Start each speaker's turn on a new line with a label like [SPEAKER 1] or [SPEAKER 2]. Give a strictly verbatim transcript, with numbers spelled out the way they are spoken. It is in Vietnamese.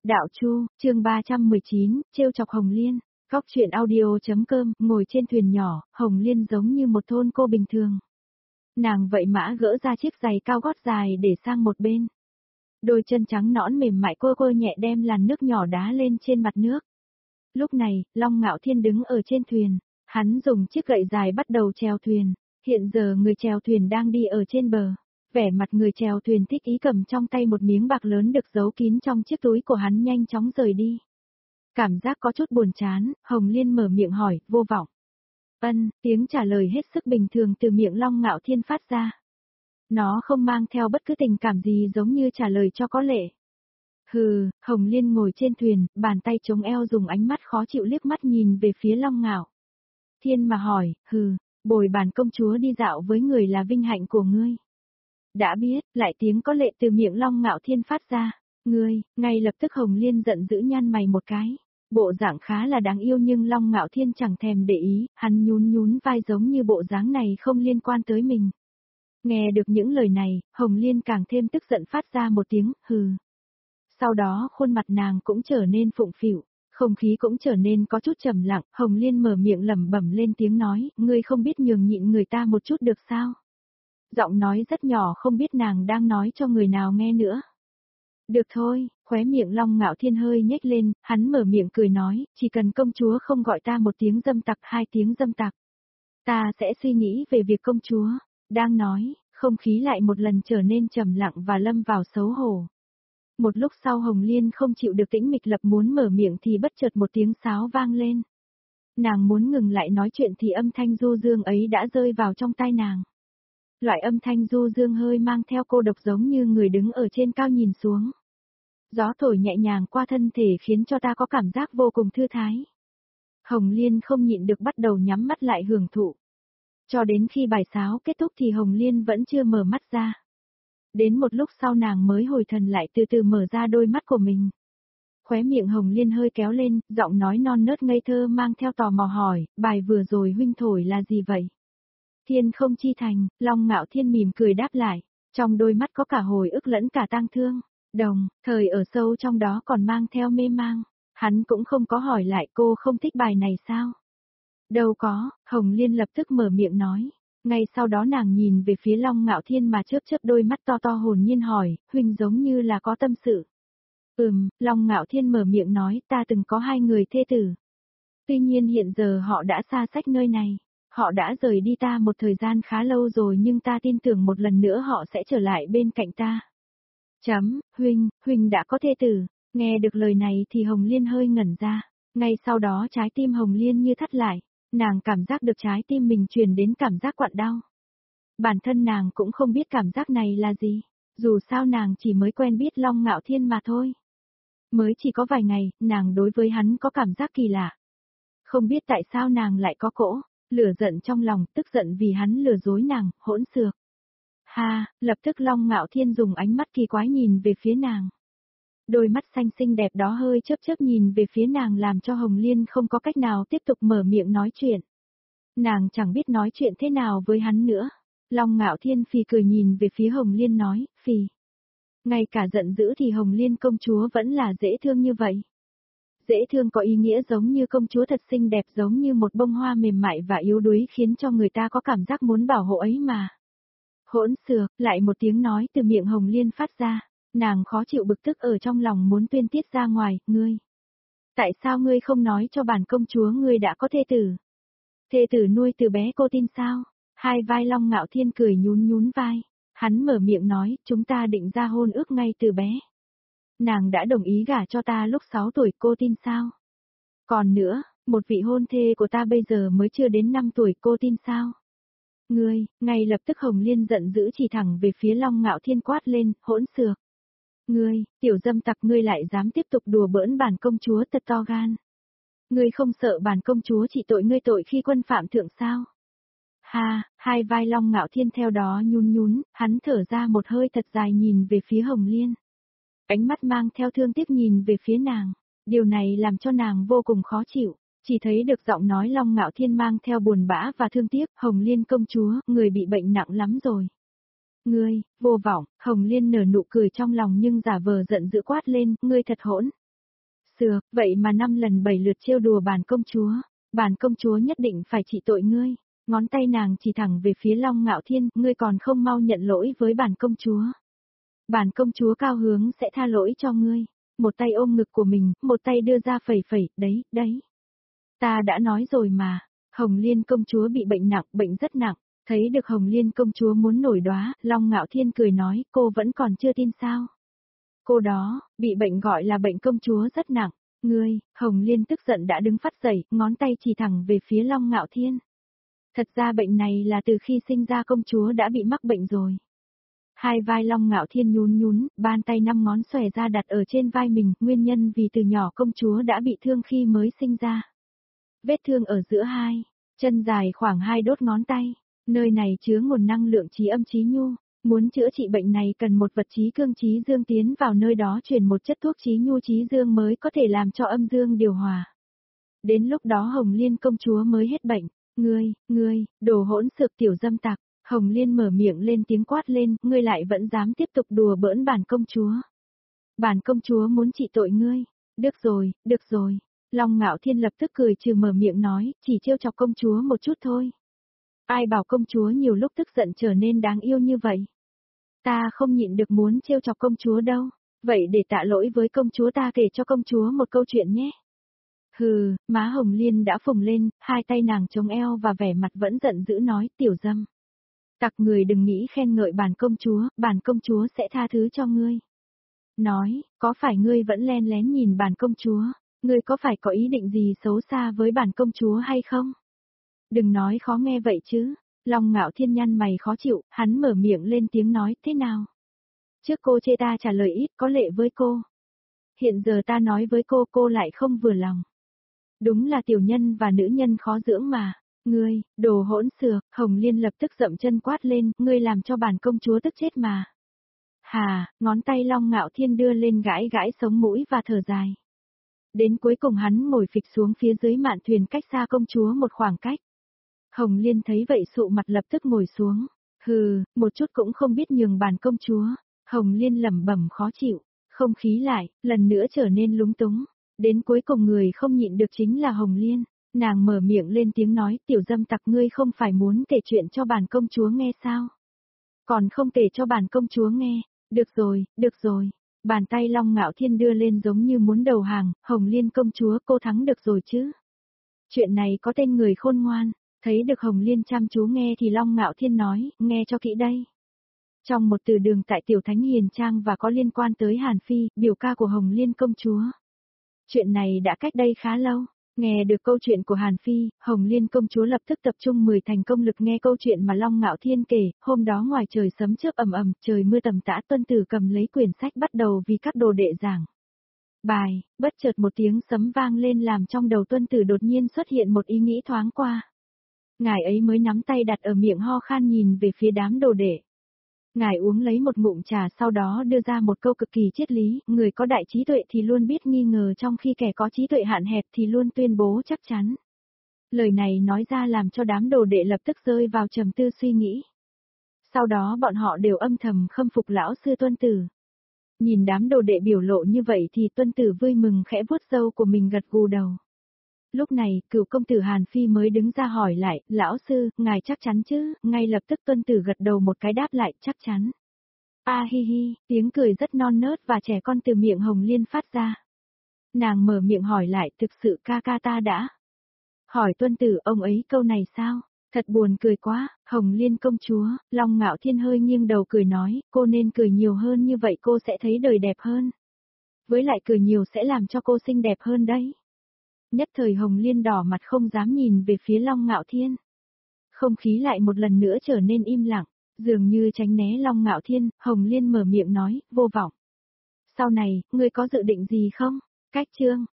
[SPEAKER 1] Đạo Chu, chương ba trăm mười chín, trêu chọc Hồng Liên. Góc truyện audio.com, ngồi trên thuyền nhỏ, Hồng Liên giống như một thôn cô bình thường. Nàng vậy mã gỡ ra chiếc giày cao gót dài để sang một bên. Đôi chân trắng nõn mềm mại cô cô nhẹ đem làn nước nhỏ đá lên trên mặt nước. Lúc này, Long Ngạo Thiên đứng ở trên thuyền, hắn dùng chiếc gậy dài bắt đầu chèo thuyền. Hiện giờ người chèo thuyền đang đi ở trên bờ. Vẻ mặt người chèo thuyền thích ý cầm trong tay một miếng bạc lớn được giấu kín trong chiếc túi của hắn nhanh chóng rời đi. Cảm giác có chút buồn chán, Hồng Liên mở miệng hỏi, vô vọng. Ân, tiếng trả lời hết sức bình thường từ miệng Long Ngạo Thiên phát ra. Nó không mang theo bất cứ tình cảm gì giống như trả lời cho có lệ. Hừ, Hồng Liên ngồi trên thuyền, bàn tay chống eo dùng ánh mắt khó chịu liếc mắt nhìn về phía Long Ngạo Thiên mà hỏi, hừ, bồi bàn công chúa đi dạo với người là vinh hạnh của ngươi. Đã biết, lại tiếng có lệ từ miệng Long Ngạo Thiên phát ra. Ngươi, ngay lập tức Hồng Liên giận dữ nhăn mày một cái. Bộ dạng khá là đáng yêu nhưng Long Ngạo Thiên chẳng thèm để ý, hắn nhún nhún vai giống như bộ dáng này không liên quan tới mình. Nghe được những lời này, Hồng Liên càng thêm tức giận phát ra một tiếng, hừ. Sau đó khuôn mặt nàng cũng trở nên phụng phịu, không khí cũng trở nên có chút trầm lặng, Hồng Liên mở miệng lẩm bẩm lên tiếng nói, ngươi không biết nhường nhịn người ta một chút được sao? Giọng nói rất nhỏ không biết nàng đang nói cho người nào nghe nữa. Được thôi, khóe miệng Long Ngạo Thiên hơi nhếch lên, hắn mở miệng cười nói, chỉ cần công chúa không gọi ta một tiếng dâm tặc hai tiếng dâm tặc. Ta sẽ suy nghĩ về việc công chúa. Đang nói, không khí lại một lần trở nên trầm lặng và lâm vào xấu hổ. Một lúc sau Hồng Liên không chịu được tĩnh mịch lập muốn mở miệng thì bất chợt một tiếng sáo vang lên. Nàng muốn ngừng lại nói chuyện thì âm thanh du dương ấy đã rơi vào trong tai nàng. Loại âm thanh du dương hơi mang theo cô độc giống như người đứng ở trên cao nhìn xuống. Gió thổi nhẹ nhàng qua thân thể khiến cho ta có cảm giác vô cùng thư thái. Hồng Liên không nhịn được bắt đầu nhắm mắt lại hưởng thụ. Cho đến khi bài sáo kết thúc thì Hồng Liên vẫn chưa mở mắt ra. Đến một lúc sau nàng mới hồi thần lại từ từ mở ra đôi mắt của mình. Khóe miệng Hồng Liên hơi kéo lên, giọng nói non nớt ngây thơ mang theo tò mò hỏi, bài vừa rồi huynh thổi là gì vậy? Thiên không chi thành, Long Ngạo Thiên mỉm cười đáp lại, trong đôi mắt có cả hồi ức lẫn cả tang thương, đồng, thời ở sâu trong đó còn mang theo mê mang. Hắn cũng không có hỏi lại cô không thích bài này sao? Đâu có, Hồng Liên lập tức mở miệng nói. Ngay sau đó nàng nhìn về phía Long Ngạo Thiên mà chớp chớp đôi mắt to to hồn nhiên hỏi, huynh giống như là có tâm sự. Ừm, Long Ngạo Thiên mở miệng nói, ta từng có hai người thê tử. Tuy nhiên hiện giờ họ đã xa cách nơi này. Họ đã rời đi ta một thời gian khá lâu rồi nhưng ta tin tưởng một lần nữa họ sẽ trở lại bên cạnh ta. Chấm, huynh, huynh đã có thê tử. Nghe được lời này thì Hồng Liên hơi ngẩn ra. Ngay sau đó trái tim Hồng Liên như thắt lại. Nàng cảm giác được trái tim mình truyền đến cảm giác quặn đau. Bản thân nàng cũng không biết cảm giác này là gì. Dù sao nàng chỉ mới quen biết Long Ngạo Thiên mà thôi. Mới chỉ có vài ngày, nàng đối với hắn có cảm giác kỳ lạ. Không biết tại sao nàng lại có cỗ. Lửa giận trong lòng, tức giận vì hắn lừa dối nàng, hỗn xược. Ha, lập tức Long Ngạo Thiên dùng ánh mắt kỳ quái nhìn về phía nàng. Đôi mắt xanh xinh đẹp đó hơi chớp chớp nhìn về phía nàng làm cho Hồng Liên không có cách nào tiếp tục mở miệng nói chuyện. Nàng chẳng biết nói chuyện thế nào với hắn nữa. Long Ngạo Thiên phì cười nhìn về phía Hồng Liên nói, phì. Ngay cả giận dữ thì Hồng Liên công chúa vẫn là dễ thương như vậy. Dễ thương có ý nghĩa giống như công chúa thật xinh đẹp giống như một bông hoa mềm mại và yếu đuối khiến cho người ta có cảm giác muốn bảo hộ ấy mà. Hỗn xược, lại một tiếng nói từ miệng Hồng Liên phát ra, nàng khó chịu bực tức ở trong lòng muốn tuyên tiết ra ngoài, ngươi. Tại sao ngươi không nói cho bản công chúa ngươi đã có thê tử? Thê tử nuôi từ bé cô tin sao? Hai vai Long Ngạo Thiên cười nhún nhún vai, hắn mở miệng nói, chúng ta định ra hôn ước ngay từ bé. Nàng đã đồng ý gả cho ta lúc sáu tuổi cô tin sao? Còn nữa, một vị hôn thê của ta bây giờ mới chưa đến năm tuổi cô tin sao? Ngươi, ngay lập tức Hồng Liên giận dữ chỉ thẳng về phía Long Ngạo Thiên quát lên, hỗn xược. Ngươi, tiểu dâm tặc ngươi lại dám tiếp tục đùa bỡn bản công chúa thật to gan. Ngươi không sợ bản công chúa chỉ tội ngươi tội khi quân phạm thượng sao? Ha, hai vai Long Ngạo Thiên theo đó nhún nhún, hắn thở ra một hơi thật dài nhìn về phía Hồng Liên. Ánh mắt mang theo thương tiếc nhìn về phía nàng, điều này làm cho nàng vô cùng khó chịu, chỉ thấy được giọng nói Long Ngạo Thiên mang theo buồn bã và thương tiếc, Hồng Liên công chúa, người bị bệnh nặng lắm rồi. Ngươi, vô vọng, Hồng Liên nở nụ cười trong lòng nhưng giả vờ giận dữ quát lên, ngươi thật hỗn. Sược, vậy mà năm lần bảy lượt trêu đùa bản công chúa, bản công chúa nhất định phải trị tội ngươi. Ngón tay nàng chỉ thẳng về phía Long Ngạo Thiên, ngươi còn không mau nhận lỗi với bản công chúa. Bản công chúa cao hướng sẽ tha lỗi cho ngươi. Một tay ôm ngực của mình, một tay đưa ra phẩy phẩy, đấy, đấy. Ta đã nói rồi mà, Hồng Liên công chúa bị bệnh nặng, bệnh rất nặng. Thấy được Hồng Liên công chúa muốn nổi đóa, Long Ngạo Thiên cười nói, cô vẫn còn chưa tin sao. Cô đó, bị bệnh gọi là bệnh công chúa rất nặng. Ngươi, Hồng Liên tức giận đã đứng phát dậy, ngón tay chỉ thẳng về phía Long Ngạo Thiên. Thật ra bệnh này là từ khi sinh ra công chúa đã bị mắc bệnh rồi. Hai vai Long Ngạo Thiên nhún nhún, bàn tay năm ngón xòe ra đặt ở trên vai mình, nguyên nhân vì từ nhỏ công chúa đã bị thương khi mới sinh ra. Vết thương ở giữa hai, chân dài khoảng hai đốt ngón tay, nơi này chứa nguồn năng lượng trí âm trí nhu, muốn chữa trị bệnh này cần một vật trí cương trí dương tiến vào nơi đó truyền một chất thuốc trí nhu trí dương mới có thể làm cho âm dương điều hòa. Đến lúc đó Hồng Liên công chúa mới hết bệnh. Ngươi, ngươi, đồ hỗn xược tiểu dâm tặc, Hồng Liên mở miệng lên tiếng quát lên, ngươi lại vẫn dám tiếp tục đùa bỡn bản công chúa. Bản công chúa muốn trị tội ngươi, được rồi, được rồi, Long Ngạo Thiên lập tức cười trừ mở miệng nói, chỉ trêu chọc công chúa một chút thôi. Ai bảo công chúa nhiều lúc tức giận trở nên đáng yêu như vậy. Ta không nhịn được muốn trêu chọc công chúa đâu, vậy để tạ lỗi với công chúa ta kể cho công chúa một câu chuyện nhé. Hừ, má Hồng Liên đã phồng lên, hai tay nàng chống eo và vẻ mặt vẫn giận dữ nói, tiểu dâm. Tặc người đừng nghĩ khen ngợi bản công chúa, bản công chúa sẽ tha thứ cho ngươi. Nói, có phải ngươi vẫn len lén nhìn bản công chúa, ngươi có phải có ý định gì xấu xa với bản công chúa hay không? Đừng nói khó nghe vậy chứ, Long Ngạo Thiên nhăn mày khó chịu, hắn mở miệng lên tiếng nói, thế nào? Trước cô chê ta trả lời ít có lệ với cô. Hiện giờ ta nói với cô, cô lại không vừa lòng. Đúng là tiểu nhân và nữ nhân khó dưỡng mà. Ngươi, đồ hỗn xược, Hồng Liên lập tức dậm chân quát lên, ngươi làm cho bản công chúa tức chết mà. Hà, ngón tay Long Ngạo Thiên đưa lên gãi gãi sống mũi và thở dài. Đến cuối cùng hắn ngồi phịch xuống phía dưới mạn thuyền cách xa công chúa một khoảng cách. Hồng Liên thấy vậy sụ mặt lập tức ngồi xuống. Hừ, một chút cũng không biết nhường bản công chúa. Hồng Liên lẩm bẩm khó chịu, không khí lại, lần nữa trở nên lúng túng. Đến cuối cùng người không nhịn được chính là Hồng Liên. Nàng mở miệng lên tiếng nói, tiểu dâm tặc ngươi không phải muốn kể chuyện cho bản công chúa nghe sao? Còn không kể cho bản công chúa nghe, được rồi, được rồi. Bàn tay Long Ngạo Thiên đưa lên giống như muốn đầu hàng, Hồng Liên công chúa cô thắng được rồi chứ? Chuyện này có tên người khôn ngoan, thấy được Hồng Liên chăm chú nghe thì Long Ngạo Thiên nói, nghe cho kỹ đây. Trong một từ đường tại Tiểu Thánh Hiền Trang và có liên quan tới Hàn Phi, biểu ca của Hồng Liên công chúa. Chuyện này đã cách đây khá lâu. Nghe được câu chuyện của Hàn Phi, Hồng Liên công chúa lập tức tập trung mười thành công lực nghe câu chuyện mà Long Ngạo Thiên kể, hôm đó ngoài trời sấm chớp ầm ầm, trời mưa tầm tã, Tuân Tử cầm lấy quyển sách bắt đầu vì các đồ đệ giảng. Bài, bất chợt một tiếng sấm vang lên làm trong đầu Tuân Tử đột nhiên xuất hiện một ý nghĩ thoáng qua. Ngài ấy mới nắm tay đặt ở miệng ho khan nhìn về phía đám đồ đệ. Ngài uống lấy một ngụm trà sau đó đưa ra một câu cực kỳ triết lý, người có đại trí tuệ thì luôn biết nghi ngờ trong khi kẻ có trí tuệ hạn hẹp thì luôn tuyên bố chắc chắn. Lời này nói ra làm cho đám đồ đệ lập tức rơi vào trầm tư suy nghĩ. Sau đó bọn họ đều âm thầm khâm phục lão sư Tuân Tử. Nhìn đám đồ đệ biểu lộ như vậy thì Tuân Tử vui mừng khẽ vuốt râu của mình gật gù đầu. Lúc này, cựu công tử Hàn Phi mới đứng ra hỏi lại, lão sư, ngài chắc chắn chứ, ngay lập tức Tuân Tử gật đầu một cái đáp lại, chắc chắn. A hi hi, tiếng cười rất non nớt và trẻ con từ miệng Hồng Liên phát ra. Nàng mở miệng hỏi lại, thực sự ca ca ta đã. Hỏi Tuân Tử, ông ấy câu này sao? Thật buồn cười quá, Hồng Liên công chúa, Long Ngạo Thiên hơi nghiêng đầu cười nói, cô nên cười nhiều hơn như vậy cô sẽ thấy đời đẹp hơn. Với lại cười nhiều sẽ làm cho cô xinh đẹp hơn đấy. Nhất thời Hồng Liên đỏ mặt không dám nhìn về phía Long Ngạo Thiên. Không khí lại một lần nữa trở nên im lặng, dường như tránh né Long Ngạo Thiên, Hồng Liên mở miệng nói, vô vọng. Sau này, ngươi có dự định gì không? Cách chương